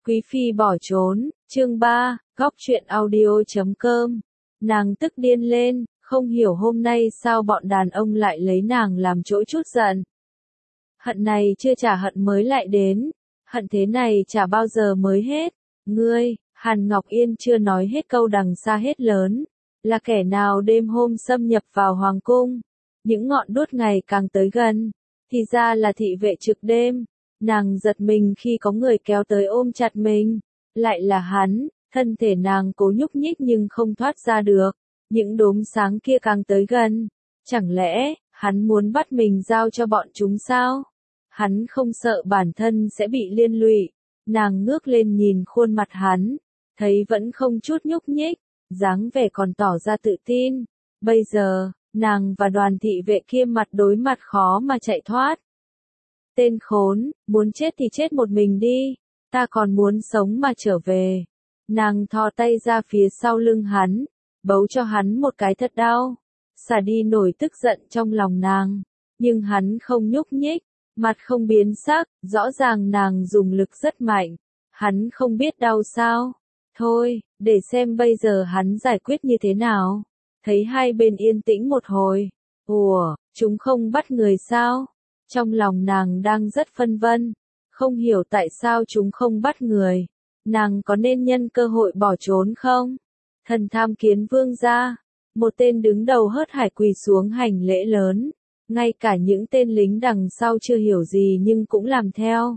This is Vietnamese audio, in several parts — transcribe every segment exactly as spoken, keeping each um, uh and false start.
Quý phi bỏ trốn, chương ba, góc truyện audio.com. Nàng tức điên lên, không hiểu hôm nay sao bọn đàn ông lại lấy nàng làm chỗ chút giận. Hận này chưa trả hận mới lại đến, hận thế này chả bao giờ mới hết. Ngươi, Hàn Ngọc Yên chưa nói hết câu đằng xa hết lớn, là kẻ nào đêm hôm xâm nhập vào hoàng cung. Những ngọn đuốc ngày càng tới gần, thì ra là thị vệ trực đêm. Nàng giật mình khi có người kéo tới ôm chặt mình, lại là hắn, thân thể nàng cố nhúc nhích nhưng không thoát ra được, những đốm sáng kia càng tới gần, chẳng lẽ, hắn muốn bắt mình giao cho bọn chúng sao? Hắn không sợ bản thân sẽ bị liên lụy, nàng ngước lên nhìn khuôn mặt hắn, thấy vẫn không chút nhúc nhích, dáng vẻ còn tỏ ra tự tin, bây giờ, nàng và đoàn thị vệ kia mặt đối mặt khó mà chạy thoát. Tên khốn, muốn chết thì chết một mình đi, ta còn muốn sống mà trở về. Nàng thò tay ra phía sau lưng hắn, bấu cho hắn một cái thật đau, xả đi nổi tức giận trong lòng nàng, nhưng hắn không nhúc nhích, mặt không biến sắc, rõ ràng nàng dùng lực rất mạnh, hắn không biết đau sao. Thôi, để xem bây giờ hắn giải quyết như thế nào. Thấy hai bên yên tĩnh một hồi, ủa, chúng không bắt người sao? Trong lòng nàng đang rất phân vân, không hiểu tại sao chúng không bắt người, nàng có nên nhân cơ hội bỏ trốn không? Thần tham kiến vương gia, một tên đứng đầu hớt hải quỳ xuống hành lễ lớn, ngay cả những tên lính đằng sau chưa hiểu gì nhưng cũng làm theo.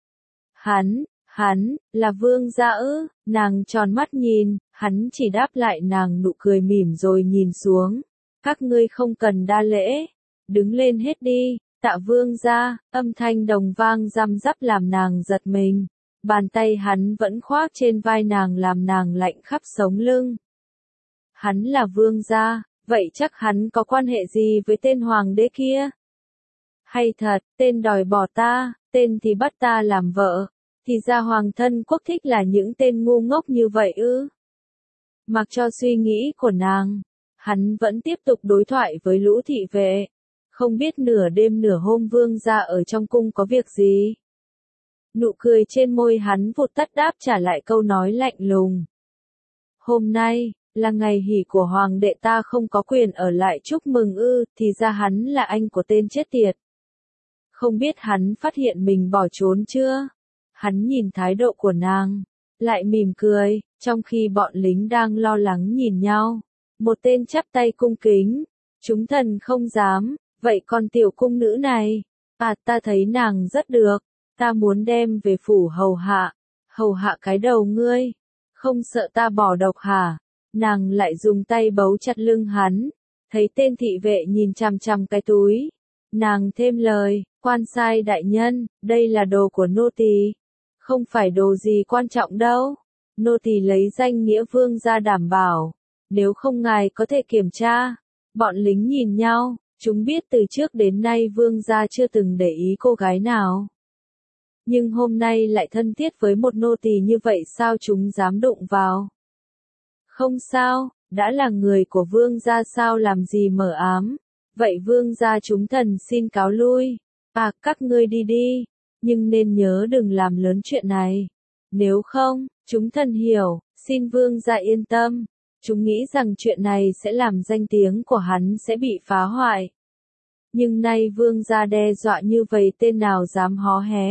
Hắn, hắn, là vương gia ư? Nàng tròn mắt nhìn, hắn chỉ đáp lại nàng nụ cười mỉm rồi nhìn xuống, các ngươi không cần đa lễ, đứng lên hết đi. Tạ vương gia, âm thanh đồng vang răm rắp làm nàng giật mình, bàn tay hắn vẫn khoác trên vai nàng làm nàng lạnh khắp sống lưng. Hắn là vương gia, vậy chắc hắn có quan hệ gì với tên hoàng đế kia? Hay thật, tên đòi bỏ ta, tên thì bắt ta làm vợ, thì ra hoàng thân quốc thích là những tên ngu ngốc như vậy ư? Mặc cho suy nghĩ của nàng, hắn vẫn tiếp tục đối thoại với lũ thị vệ. Không biết nửa đêm nửa hôm vương gia ở trong cung có việc gì? Nụ cười trên môi hắn vụt tắt đáp trả lại câu nói lạnh lùng. Hôm nay, là ngày hỷ của hoàng đệ ta không có quyền ở lại chúc mừng ư, thì ra hắn là anh của tên chết tiệt. Không biết hắn phát hiện mình bỏ trốn chưa? Hắn nhìn thái độ của nàng, lại mỉm cười, trong khi bọn lính đang lo lắng nhìn nhau. Một tên chắp tay cung kính, chúng thần không dám. Vậy còn tiểu cung nữ này, à ta thấy nàng rất được, ta muốn đem về phủ hầu hạ, hầu hạ cái đầu ngươi, không sợ ta bỏ độc hả? Nàng lại dùng tay bấu chặt lưng hắn, thấy tên thị vệ nhìn chằm chằm cái túi, nàng thêm lời, quan sai đại nhân, đây là đồ của nô tỳ, không phải đồ gì quan trọng đâu, nô tỳ lấy danh nghĩa vương gia đảm bảo, nếu không ngài có thể kiểm tra. Bọn lính nhìn nhau. Chúng biết từ trước đến nay vương gia chưa từng để ý cô gái nào. Nhưng hôm nay lại thân thiết với một nô tỳ như vậy sao chúng dám đụng vào? Không sao, đã là người của vương gia sao làm gì mờ ám. Vậy vương gia chúng thần xin cáo lui. À, các ngươi đi đi, nhưng nên nhớ đừng làm lớn chuyện này. Nếu không, chúng thần hiểu, xin vương gia yên tâm. Chúng nghĩ rằng chuyện này sẽ làm danh tiếng của hắn sẽ bị phá hoại. Nhưng nay vương gia đe dọa như vậy tên nào dám hó hé.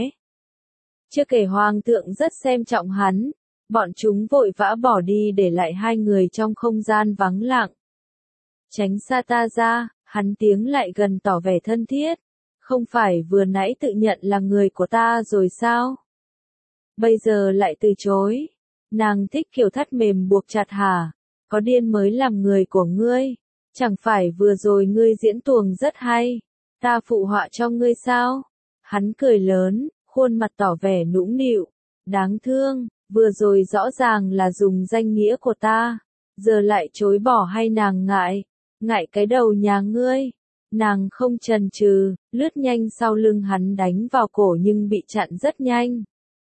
Chưa kể hoàng thượng rất xem trọng hắn, bọn chúng vội vã bỏ đi để lại hai người trong không gian vắng lặng. Tránh xa ta ra, hắn tiếng lại gần tỏ vẻ thân thiết. Không phải vừa nãy tự nhận là người của ta rồi sao? Bây giờ lại từ chối. Nàng thích kiểu thắt mềm buộc chặt hả? Có điên mới làm người của ngươi, chẳng phải vừa rồi ngươi diễn tuồng rất hay, ta phụ họa cho ngươi sao? Hắn cười lớn, khuôn mặt tỏ vẻ nũng nịu, đáng thương, vừa rồi rõ ràng là dùng danh nghĩa của ta, giờ lại chối bỏ hay nàng ngại, ngại cái đầu nhà ngươi. Nàng không chần chừ, lướt nhanh sau lưng hắn đánh vào cổ nhưng bị chặn rất nhanh.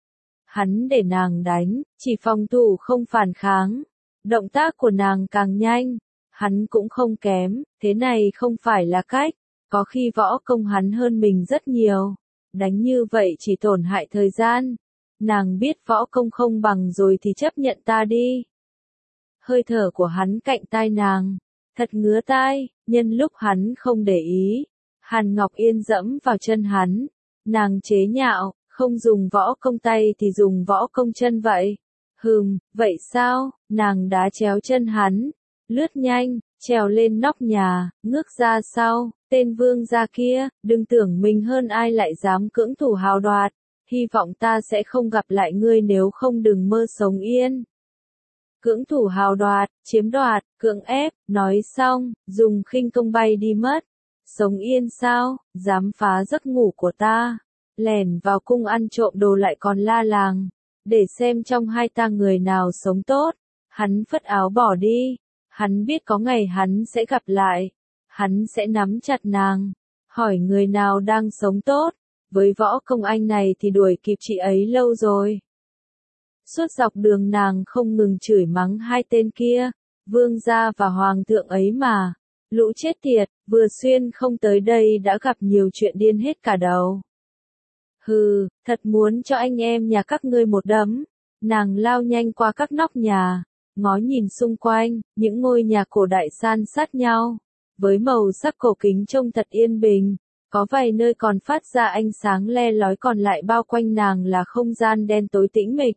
Hắn để nàng đánh, chỉ phòng thủ không phản kháng. Động tác của nàng càng nhanh, hắn cũng không kém, thế này không phải là cách, có khi võ công hắn hơn mình rất nhiều, đánh như vậy chỉ tổn hại thời gian, nàng biết võ công không bằng rồi thì chấp nhận ta đi. Hơi thở của hắn cạnh tai nàng, thật ngứa tai, nhân lúc hắn không để ý. Hàn Ngọc Yên dẫm vào chân hắn, nàng chế nhạo, không dùng võ công tay thì dùng võ công chân vậy. Hừm, vậy sao, nàng đá chéo chân hắn, lướt nhanh, trèo lên nóc nhà, ngước ra sau, tên vương gia kia, đừng tưởng mình hơn ai lại dám cưỡng thủ hào đoạt, hy vọng ta sẽ không gặp lại ngươi nếu không đừng mơ sống yên. Cưỡng thủ hào đoạt, chiếm đoạt, cưỡng ép, nói xong, dùng khinh công bay đi mất. Sống yên sao, dám phá giấc ngủ của ta, lẻn vào cung ăn trộm đồ lại còn la làng, để xem trong hai ta người nào sống tốt. Hắn phất áo bỏ đi, hắn biết có ngày hắn sẽ gặp lại, hắn sẽ nắm chặt nàng, hỏi người nào đang sống tốt, với võ công anh này thì đuổi kịp chị ấy lâu rồi. Suốt dọc đường nàng không ngừng chửi mắng hai tên kia, vương gia và hoàng thượng ấy mà, lũ chết tiệt, vừa xuyên không tới đây đã gặp nhiều chuyện điên hết cả đầu. Hừ, thật muốn cho anh em nhà các ngươi một đấm. Nàng lao nhanh qua các nóc nhà, ngó nhìn xung quanh, những ngôi nhà cổ đại san sát nhau, với màu sắc cổ kính trông thật yên bình, có vài nơi còn phát ra ánh sáng le lói, còn lại bao quanh nàng là không gian đen tối tĩnh mịch.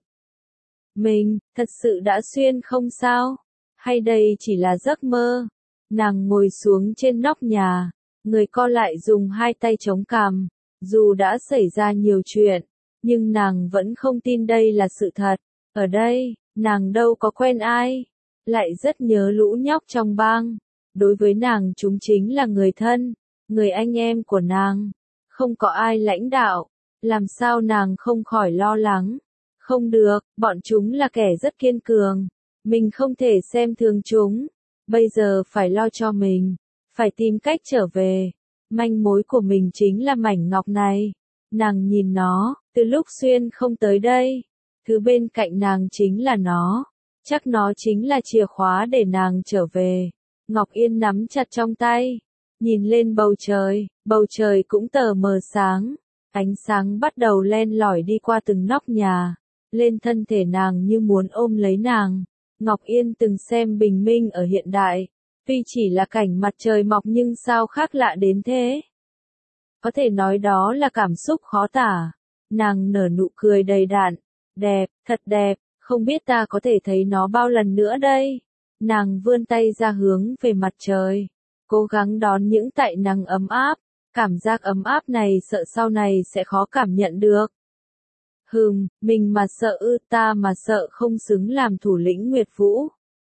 Mình, thật sự đã xuyên không sao? Hay đây chỉ là giấc mơ? Nàng ngồi xuống trên nóc nhà, người co lại dùng hai tay chống cằm, dù đã xảy ra nhiều chuyện, nhưng nàng vẫn không tin đây là sự thật. Ở đây, nàng đâu có quen ai, lại rất nhớ lũ nhóc trong bang. Đối với nàng chúng chính là người thân, người anh em của nàng, không có ai lãnh đạo, làm sao nàng không khỏi lo lắng. Không được, bọn chúng là kẻ rất kiên cường, mình không thể xem thường chúng, bây giờ phải lo cho mình, phải tìm cách trở về. Manh mối của mình chính là mảnh ngọc này. Nàng nhìn nó, từ lúc xuyên không tới đây, thứ bên cạnh nàng chính là nó, chắc nó chính là chìa khóa để nàng trở về. Ngọc Yên nắm chặt trong tay, nhìn lên bầu trời, bầu trời cũng tờ mờ sáng, ánh sáng bắt đầu len lỏi đi qua từng nóc nhà, lên thân thể nàng như muốn ôm lấy nàng. Ngọc Yên từng xem bình minh ở hiện đại, tuy chỉ là cảnh mặt trời mọc nhưng sao khác lạ đến thế. Có thể nói đó là cảm xúc khó tả. Nàng nở nụ cười đầy đặn, đẹp, thật đẹp, không biết ta có thể thấy nó bao lần nữa đây. Nàng vươn tay ra hướng về mặt trời, cố gắng đón những tại nắng ấm áp, cảm giác ấm áp này sợ sau này sẽ khó cảm nhận được. Hừm, mình mà sợ ư, ta mà sợ không xứng làm thủ lĩnh Nguyệt Vũ.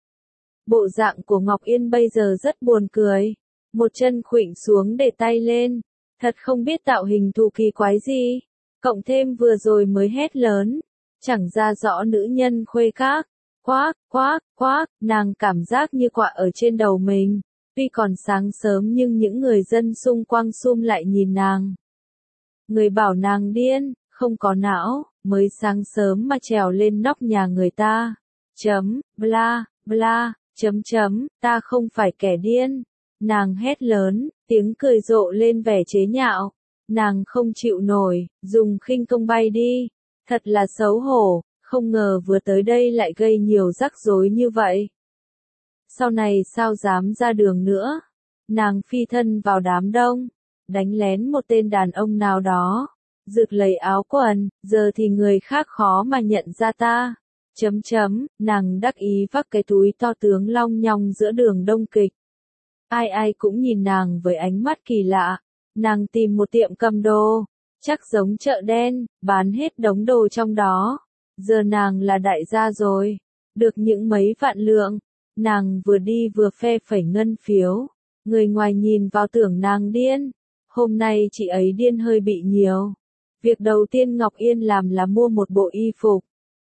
Bộ dạng của Ngọc Yên bây giờ rất buồn cười, một chân khuỵu xuống để tay lên, thật không biết tạo hình thù kỳ quái gì, cộng thêm vừa rồi mới hét lớn, chẳng ra rõ nữ nhân khuê các, quác, quác, quác, nàng cảm giác như quạ ở trên đầu mình, tuy còn sáng sớm nhưng những người dân xung quanh sum lại nhìn nàng. Người bảo nàng điên, không có não, mới sáng sớm mà trèo lên nóc nhà người ta, chấm, bla, bla. Chấm chấm, ta không phải kẻ điên. Nàng hét lớn, tiếng cười rộ lên vẻ chế nhạo. Nàng không chịu nổi, dùng khinh công bay đi. Thật là xấu hổ, không ngờ vừa tới đây lại gây nhiều rắc rối như vậy. Sau này sao dám ra đường nữa. Nàng phi thân vào đám đông, đánh lén một tên đàn ông nào đó, rực lấy áo quần, giờ thì người khác khó mà nhận ra ta. Chấm chấm, nàng đắc ý vác cái túi to tướng long nhong giữa đường đông kịch. Ai ai cũng nhìn nàng với ánh mắt kỳ lạ. Nàng tìm một tiệm cầm đồ, chắc giống chợ đen, bán hết đống đồ trong đó. Giờ nàng là đại gia rồi, được những mấy vạn lượng. Nàng vừa đi vừa phe phẩy ngân phiếu. Người ngoài nhìn vào tưởng nàng điên. Hôm nay chị ấy điên hơi bị nhiều. Việc đầu tiên Ngọc Yên làm là mua một bộ y phục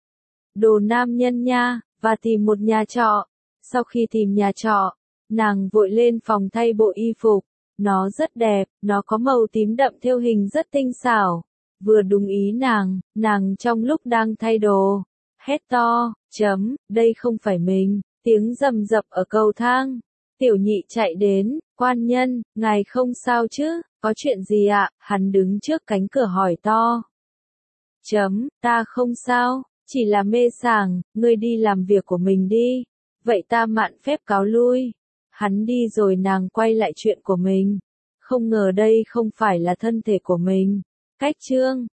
đồ nam nhân nha, và tìm một nhà trọ. Sau khi tìm nhà trọ, nàng vội lên phòng thay bộ y phục. Nó rất đẹp, nó có màu tím đậm thêu hình rất tinh xảo. Vừa đúng ý nàng, nàng trong lúc đang thay đồ, hét to, chấm, đây không phải mình, tiếng rầm rập ở cầu thang. Tiểu nhị chạy đến, quan nhân, ngài không sao chứ, có chuyện gì ạ, hắn đứng trước cánh cửa hỏi to. Chấm, ta không sao, chỉ là mê sảng, ngươi đi làm việc của mình đi. Vậy ta mạn phép cáo lui. Hắn đi rồi nàng quay lại chuyện của mình. Không ngờ đây không phải là thân thể của mình. Cách chương